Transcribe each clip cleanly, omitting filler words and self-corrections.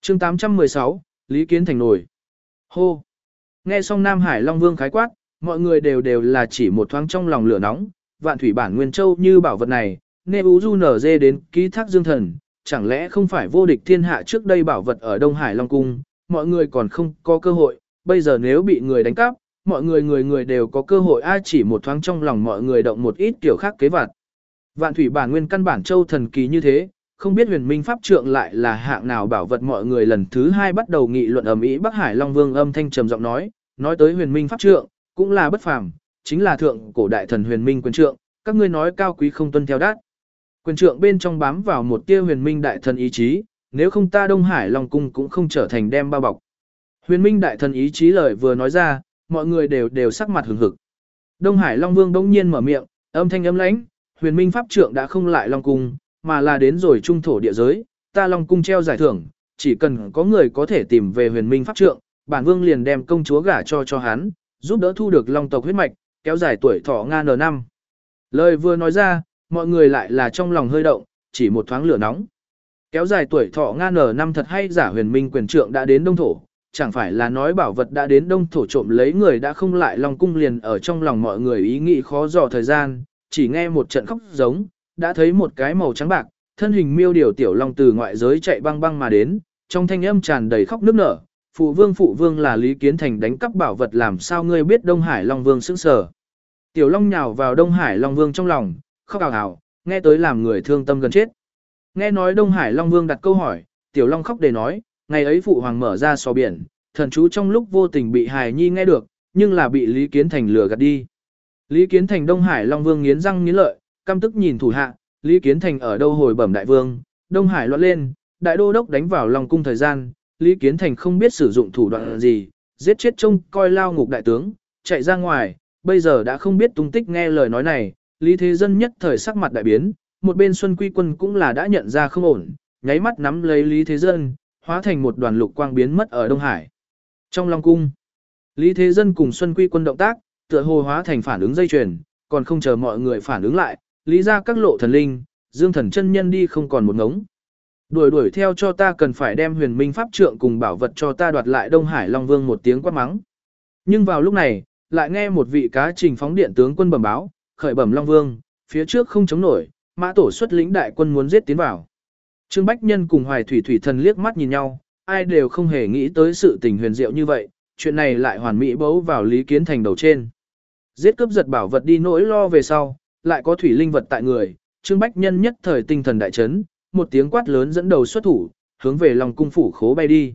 chương 816, Lý Kiến Thành nổi. Hô! Nghe xong Nam Hải Long Vương khái quát, mọi người đều là chỉ một thoáng trong lòng lửa nóng, vạn thủy bản nguyên châu như bảo vật này, nê ú du nở dê đến ký thác dương thần, chẳng lẽ không phải vô địch thiên hạ trước đây bảo vật ở Đông Hải Long Cung, mọi người còn không có cơ hội, bây giờ nếu bị người đánh cắp, mọi người đều có cơ hội ai chỉ một thoáng trong lòng mọi người động một ít kiểu khác kế vặt. Vạn thủy bản nguyên căn bản châu thần kỳ như thế, không biết huyền minh pháp trượng lại là hạng nào bảo vật mọi người lần thứ hai bắt đầu nghị luận ầm ĩ. Bắc Hải Long Vương âm thanh trầm giọng nói tới huyền minh pháp trượng, cũng là bất phàm, chính là thượng cổ đại thần huyền minh quyền trượng, các ngươi nói cao quý không tuân theo đát. Quyền trượng bên trong bám vào một tia huyền minh đại thần ý chí, nếu không ta Đông Hải Long Cung cũng không trở thành đem bao bọc. Huyền minh đại thần ý chí lời vừa nói ra, mọi người đều sắc mặt hừng hực. Đông Hải Long Vương bỗng nhiên mở miệng, âm thanh ấm lãnh, huyền minh pháp trượng đã không lại Long Cung, mà là đến rồi trung thổ địa giới, ta Long Cung treo giải thưởng, chỉ cần có người có thể tìm về huyền minh pháp trượng, bản vương liền đem công chúa gả cho hắn, giúp đỡ thu được Long tộc huyết mạch, kéo dài tuổi thọ ngàn năm. Lời vừa nói ra, mọi người lại là trong lòng hơi động, chỉ một thoáng lửa nóng. Kéo dài tuổi thọ ngàn năm thật hay giả huyền minh quyền trượng đã đến đông thổ, chẳng phải là nói bảo vật đã đến đông thổ trộm lấy người đã không lại Long Cung liền ở trong lòng mọi người ý nghĩ khó dò thời gian, chỉ nghe một trận khóc giống, đã thấy một cái màu trắng bạc, thân hình miêu điều tiểu long từ ngoại giới chạy băng băng mà đến, trong thanh âm tràn đầy khóc nức nở, phụ vương là Lý Kiến Thành đánh cắp bảo vật làm sao ngươi biết Đông Hải Long Vương sững sờ. Tiểu long nhào vào Đông Hải Long Vương trong lòng, khóc ào ào, nghe tới làm người thương tâm gần chết. Nghe nói Đông Hải Long Vương đặt câu hỏi, tiểu long khóc để nói, ngày ấy phụ hoàng mở ra sò biển, thần chú trong lúc vô tình bị hài nhi nghe được, nhưng là bị Lý Kiến Thành lừa gạt đi. Lý Kiến Thành Đông Hải Long Vương nghiến răng nghiến lợi, căm tức nhìn thủ hạ, Lý Kiến Thành ở đâu hồi bẩm đại vương, Đông Hải loạn lên, đại đô đốc đánh vào Long Cung thời gian, Lý Kiến Thành không biết sử dụng thủ đoạn gì, giết chết trông coi lao ngục đại tướng, chạy ra ngoài, bây giờ đã không biết tung tích. Nghe lời nói này, Lý Thế Dân nhất thời sắc mặt đại biến, một bên Xuân Quy Quân cũng là đã nhận ra không ổn, nháy mắt nắm lấy Lý Thế Dân, hóa thành một đoàn lục quang biến mất ở Đông Hải. Trong Long Cung, Lý Thế Dân cùng Xuân Quy Quân động tác, tựa hồ hóa thành phản ứng dây chuyền, còn không chờ mọi người phản ứng lại, lý ra các lộ thần linh, Dương Thần chân nhân đi không còn một ngống. Đuổi theo cho ta, cần phải đem huyền minh pháp trượng cùng bảo vật cho ta đoạt lại. Đông Hải Long Vương một tiếng quát mắng. Nhưng vào lúc này, lại nghe một vị cá trình phóng điện tướng quân bẩm báo, khởi bẩm Long Vương, phía trước không chống nổi, Mã Tổ xuất lĩnh đại quân muốn giết tiến vào. Trương Bách Nhân cùng Hoài Thủy Thủy Thần liếc mắt nhìn nhau, ai đều không hề nghĩ tới sự tình huyền diệu như vậy, chuyện này lại hoàn mỹ bấu vào Lý Kiến Thành đầu trên. Giết cướp giật bảo vật đi nỗi lo về sau, lại có thủy linh vật tại người, Trương Bách Nhân nhất thời tinh thần đại chấn, một tiếng quát lớn dẫn đầu xuất thủ, hướng về Long Cung phủ khố bay đi.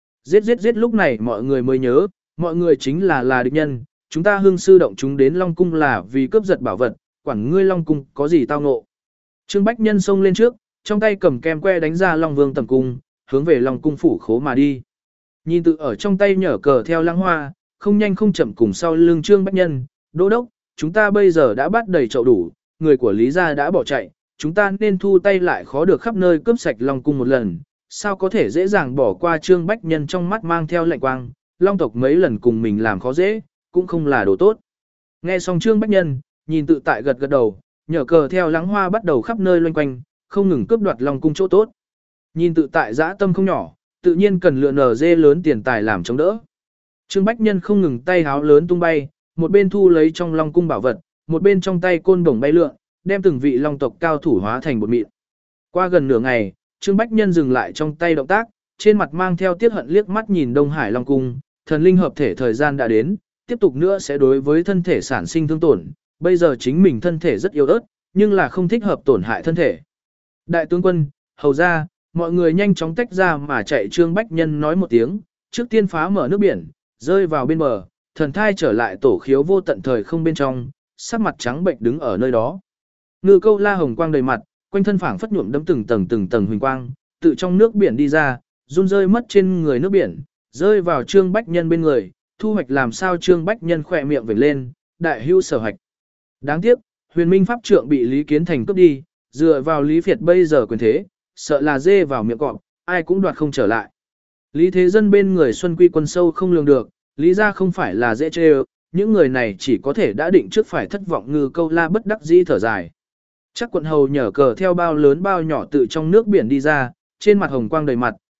Giết lúc này mọi người mới nhớ, mọi người chính là địch nhân, chúng ta hương sư động chúng đến Long Cung là vì cướp giật bảo vật, quản ngươi Long Cung có gì tao ngộ. Trương Bách Nhân xông lên trước, trong tay cầm kem que đánh ra Long Vương tầm cung, hướng về Long Cung phủ khố mà đi. Nhìn tự ở trong tay nhở cờ theo Lăng Hoa, không nhanh không chậm cùng sau lưng Trương Bách Nhân, đô đốc, chúng ta bây giờ đã bắt đầy chậu đủ, người của Lý gia đã bỏ chạy, chúng ta nên thu tay lại khó được khắp nơi cướp sạch Long Cung một lần, sao có thể dễ dàng bỏ qua. Trương Bách Nhân trong mắt mang theo lạnh quang, Long tộc mấy lần cùng mình làm khó dễ, cũng không là đồ tốt. Nghe xong Trương Bách Nhân, nhìn tự tại gật đầu, nhở cờ theo Lăng Hoa bắt đầu khắp nơi loanh quanh, không ngừng cướp đoạt Long Cung chỗ tốt. Nhìn tự tại dã tâm không nhỏ, tự nhiên cần lựa nở dê lớn tiền tài làm chống đỡ. Trương Bách Nhân không ngừng tay háo lớn tung bay, một bên thu lấy trong Long Cung bảo vật, một bên trong tay côn bổng bay lượn, đem từng vị Long tộc cao thủ hóa thành bột mịn. Qua gần nửa ngày, Trương Bách Nhân dừng lại trong tay động tác, trên mặt mang theo tiếc hận liếc mắt nhìn Đông Hải Long Cung, thần linh hợp thể thời gian đã đến, tiếp tục nữa sẽ đối với thân thể sản sinh thương tổn, bây giờ chính mình thân thể rất yếu ớt, nhưng là không thích hợp tổn hại thân thể. Đại tướng quân, hầu ra, mọi người nhanh chóng tách ra mà chạy. Trương Bách Nhân nói một tiếng, trước tiên phá mở nước biển, rơi vào bên bờ, thần thai trở lại tổ khiếu vô tận thời không bên trong, sắc mặt trắng bệnh đứng ở nơi đó. Ngư Câu La hồng quang đầy mặt, quanh thân phảng phất nhuộm đẫm từng tầng huỳnh quang, tự trong nước biển đi ra, run rơi mất trên người nước biển, rơi vào Trương Bách Nhân bên người, thu hoạch làm sao. Trương Bách Nhân khỏe miệng vểnh lên, đại hưu sở hoạch. Đáng tiếc, huyền minh pháp trượng bị Lý Kiến Thành cướp đi, dựa vào Lý Việt bây giờ quyền thế, sợ là dê vào miệng cọp, ai cũng đoạt không trở lại. Lý Thế Dân bên người Xuân Quy Quân sâu không lường được, lý ra không phải là dễ chê ơ, những người này chỉ có thể đã định trước phải thất vọng. Ngư Câu La bất đắc dĩ thở dài. Chắc quận hầu nhở cờ theo bao lớn bao nhỏ tự trong nước biển đi ra, trên mặt hồng quang đầy mặt,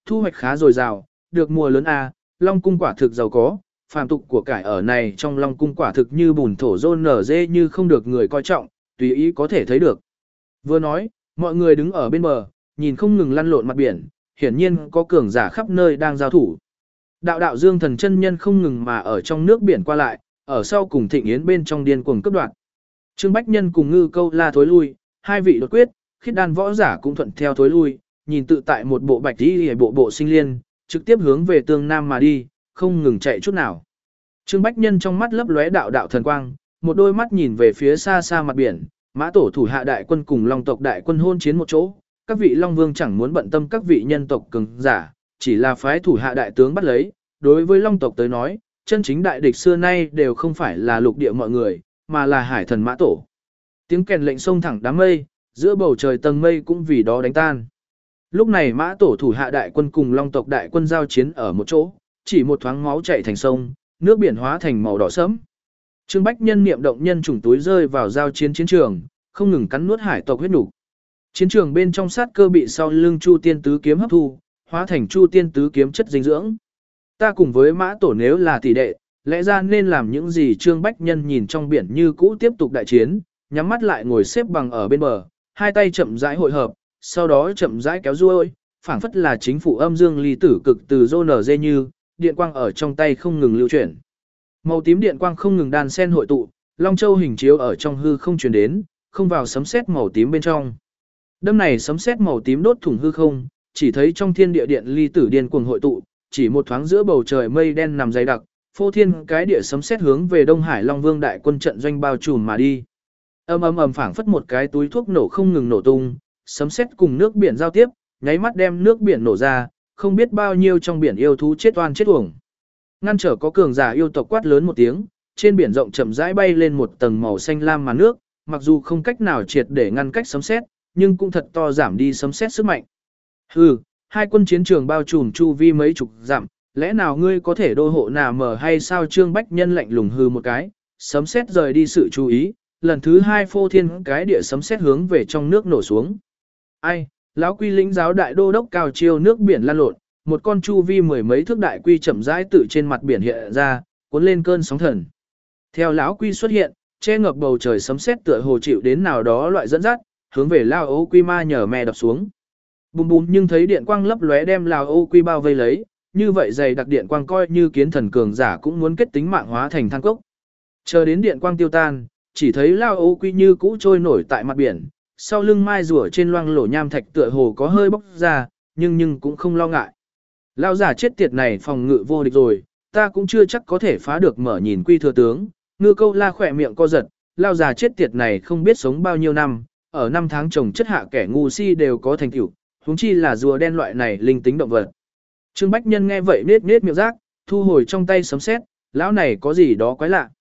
thu hoạch khá dồi dào, được mùa lớn Long cung quả thực giàu có, phàm tục của cải ở này trong Long cung quả thực như bùn thổ rôn nở dê như không được người coi trọng, tùy ý có thể thấy được. Vừa nói, mọi người đứng ở bên bờ, nhìn không ngừng lăn lộn mặt biển, hiển nhiên có cường giả khắp nơi đang giao thủ. Đạo đạo Dương Thần chân nhân không ngừng mà ở trong nước biển qua lại, ở sau cùng Thịnh Yến bên trong điên cuồng cướp đoạt. Trương Bách Nhân cùng Ngư Câu La thối lui, hai vị đột quyết, khiết đan võ giả cũng thuận theo thối lui, nhìn tự tại một bộ bạch y bộ bộ sinh liên, trực tiếp hướng về tương nam mà đi, không ngừng chạy chút nào. Trương Bách Nhân trong mắt lấp lóe đạo đạo thần quang, một đôi mắt nhìn về phía xa xa mặt biển, Mã Tổ thủ hạ đại quân cùng Long tộc đại quân hôn chiến một chỗ, các vị Long Vương chẳng muốn bận tâm các vị nhân tộc cường giả, chỉ là phái thủ hạ đại tướng bắt lấy, đối với Long tộc tới nói, chân chính đại địch xưa nay đều không phải là lục địa mọi người, mà là hải thần Mã Tổ. Tiếng kèn lệnh xông thẳng đám mây, giữa bầu trời tầng mây cũng vì đó đánh tan. Lúc này Mã Tổ thủ hạ đại quân cùng Long tộc đại quân giao chiến ở một chỗ, chỉ một thoáng máu chảy thành sông, nước biển hóa thành màu đỏ sẫm. Trương Bách Nhân niệm động nhân trùng túi rơi vào giao chiến chiến trường, không ngừng cắn nuốt hải tộc huyết nục. Chiến trường bên trong sát cơ bị sau lưng Chu Tiên tứ kiếm hấp thu, hóa thành Chu Tiên tứ kiếm chất dinh dưỡng. Ta cùng với Mã Tổ nếu là tỷ đệ, lẽ ra nên làm những gì? Trương Bách Nhân nhìn trong biển như cũ tiếp tục đại chiến, nhắm mắt lại ngồi xếp bằng ở bên bờ, hai tay chậm rãi hội hợp, sau đó chậm rãi kéo ruôi, phảng phất là chính phủ âm dương ly tử cực từ rô nở dê như, điện quang ở trong tay không ngừng lưu chuyển. Màu tím điện quang không ngừng đan sen hội tụ, Long Châu hình chiếu ở trong hư không truyền đến, không vào sấm sét màu tím bên trong. Đâm này sấm sét màu tím đốt thủng hư không, chỉ thấy trong thiên địa điện ly tử điên cuồng hội tụ, chỉ một thoáng giữa bầu trời mây đen nằm dày đặc, phô thiên cái địa sấm sét hướng về Đông Hải Long Vương đại quân trận doanh bao trùm mà đi. Ầm ầm ầm phảng phất một cái túi thuốc nổ không ngừng nổ tung, sấm sét cùng nước biển giao tiếp, nháy mắt đem nước biển nổ ra, không biết bao nhiêu trong biển yêu thú chết oan chết uổng. Ngăn trở có cường giả yêu tộc quát lớn một tiếng, trên biển rộng chậm rãi bay lên một tầng màu xanh lam màn nước, mặc dù không cách nào triệt để ngăn cách sấm sét, nhưng cũng thật to giảm đi sấm sét sức mạnh. Hừ, hai quân chiến trường bao trùm chu vi mấy chục dặm, lẽ nào ngươi có thể đô hộ nà mở hay sao? Trương Bách Nhân lạnh lùng hừ một cái, sấm sét rời đi sự chú ý, lần thứ hai phô thiên cái địa sấm sét hướng về trong nước nổ xuống. Ai, lão quy lĩnh giáo đại đô đốc cao chiêu nước biển lan lộn, một con chu vi mười mấy thước đại quy chậm rãi tự trên mặt biển hiện ra, cuốn lên cơn sóng thần. Theo lão quy xuất hiện, che ngập bầu trời sấm sét tựa hồ chịu đến nào đó loại dẫn dắt, hướng về lao Âu Quy ma nhờ mè đập xuống. Bùm bùm, nhưng thấy điện quang lấp lóe đem lao Âu Quy bao vây lấy, như vậy dày đặc điện quang coi như kiến thần cường giả cũng muốn kết tính mạng hóa thành than cốc. Chờ đến điện quang tiêu tan, chỉ thấy lao Âu Quy như cũ trôi nổi tại mặt biển, sau lưng mai rùa trên loang lổ nham thạch tựa hồ có hơi bốc ra, nhưng cũng không lo ngại. Lao giả chết tiệt này phòng ngự vô địch rồi, ta cũng chưa chắc có thể phá được. Mở nhìn Quy thừa tướng, Ngư Câu La khỏe miệng co giật, lao giả chết tiệt này không biết sống bao nhiêu năm, ở năm tháng trồng chất hạ kẻ ngu si đều có thành tựu, huống chi là rùa đen loại này linh tính động vật. Trương Bách Nhân nghe vậy nết nết miệng rác, thu hồi trong tay sấm sét, lão này có gì đó quái lạ.